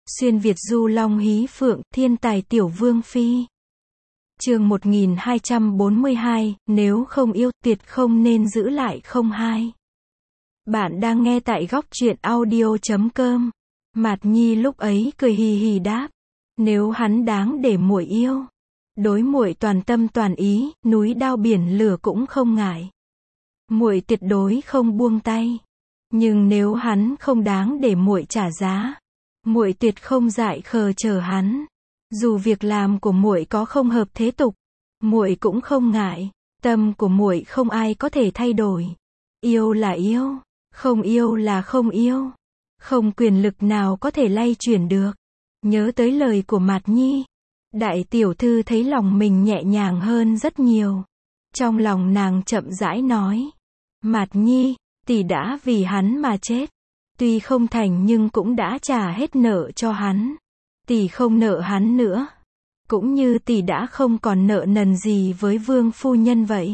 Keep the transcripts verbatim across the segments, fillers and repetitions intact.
Xuyên Việt du long hí phượng, thiên tài tiểu vương phi. Chương một nghìn hai trăm bốn mươi hai, nếu không yêu, tuyệt không nên giữ lại không hai. Bạn đang nghe tại góc truyện audio chấm com. Mạt Nhi lúc ấy cười hì hì đáp, nếu hắn đáng để muội yêu, đối muội toàn tâm toàn ý, núi đao biển lửa cũng không ngại. Muội tuyệt đối không buông tay. Nhưng nếu hắn không đáng để muội trả giá, muội tuyệt không dại khờ chờ hắn. Dù việc làm của muội có không hợp thế tục, muội cũng không ngại. Tâm của muội không ai có thể thay đổi. Yêu là yêu, không yêu là không yêu. Không quyền lực nào có thể lay chuyển được. Nhớ tới lời của Mạt Nhi, đại tiểu thư thấy lòng mình nhẹ nhàng hơn rất nhiều. Trong lòng nàng chậm rãi nói, Mạt Nhi, tỷ đã vì hắn mà chết. Tuy không thành nhưng cũng đã trả hết nợ cho hắn. Tỷ không nợ hắn nữa. Cũng như tỷ đã không còn nợ nần gì với vương phu nhân vậy.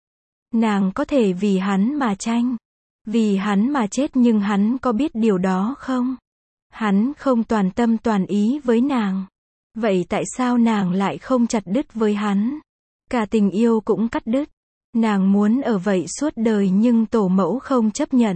Nàng có thể vì hắn mà tranh, vì hắn mà chết, nhưng hắn có biết điều đó không? Hắn không toàn tâm toàn ý với nàng. Vậy tại sao nàng lại không chặt đứt với hắn? Cả tình yêu cũng cắt đứt. Nàng muốn ở vậy suốt đời nhưng tổ mẫu không chấp nhận.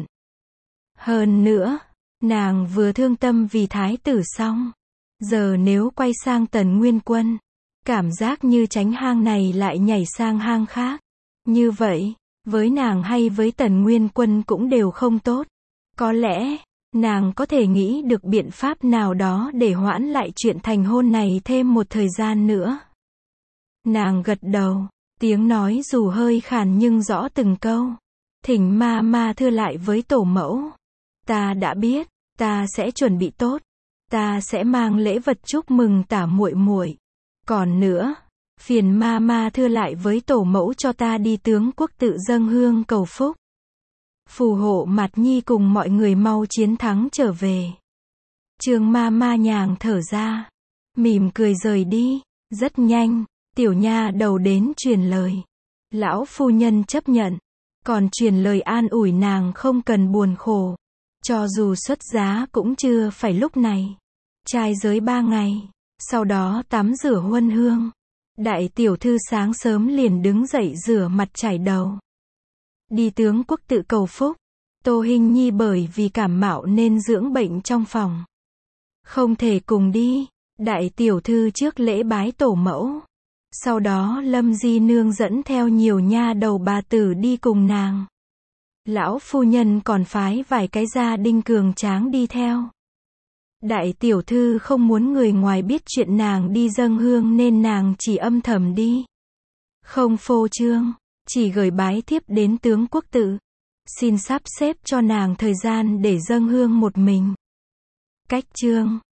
Hơn nữa, nàng vừa thương tâm vì thái tử xong. Giờ nếu quay sang Tần Nguyên Quân, cảm giác như tránh hang này lại nhảy sang hang khác. Như vậy, với nàng hay với Tần Nguyên Quân cũng đều không tốt. Có lẽ, nàng có thể nghĩ được biện pháp nào đó để hoãn lại chuyện thành hôn này thêm một thời gian nữa. Nàng gật đầu, tiếng nói dù hơi khàn nhưng rõ từng câu. Thỉnh ma ma thưa lại với tổ mẫu. Ta đã biết, ta sẽ chuẩn bị tốt. Ta sẽ mang lễ vật chúc mừng tả muội muội. Còn nữa, phiền ma ma thưa lại với tổ mẫu cho ta đi tướng quốc tự dâng hương cầu phúc. Phù hộ Mạt Nhi cùng mọi người mau chiến thắng trở về. Trương ma ma nhàng thở ra, mỉm cười rời đi. Rất nhanh, tiểu nha đầu đến truyền lời. Lão phu nhân chấp nhận, còn truyền lời an ủi nàng không cần buồn khổ. Cho dù xuất giá cũng chưa phải lúc này. Trai giới ba ngày, sau đó tắm rửa huân hương. Đại tiểu thư sáng sớm liền đứng dậy rửa mặt chải đầu. Đi tướng quốc tự cầu phúc. Tô Hinh Nhi bởi vì cảm mạo nên dưỡng bệnh trong phòng. Không thể cùng đi. Đại tiểu thư trước lễ bái tổ mẫu. Sau đó Lâm Di Nương dẫn theo nhiều nha đầu bà tử đi cùng nàng. Lão phu nhân còn phái vài cái gia đình cường tráng đi theo. Đại tiểu thư không muốn người ngoài biết chuyện nàng đi dâng hương nên nàng chỉ âm thầm đi. Không phô trương, chỉ gửi bái thiếp đến tướng quốc tự. Xin sắp xếp cho nàng thời gian để dâng hương một mình. Cách chương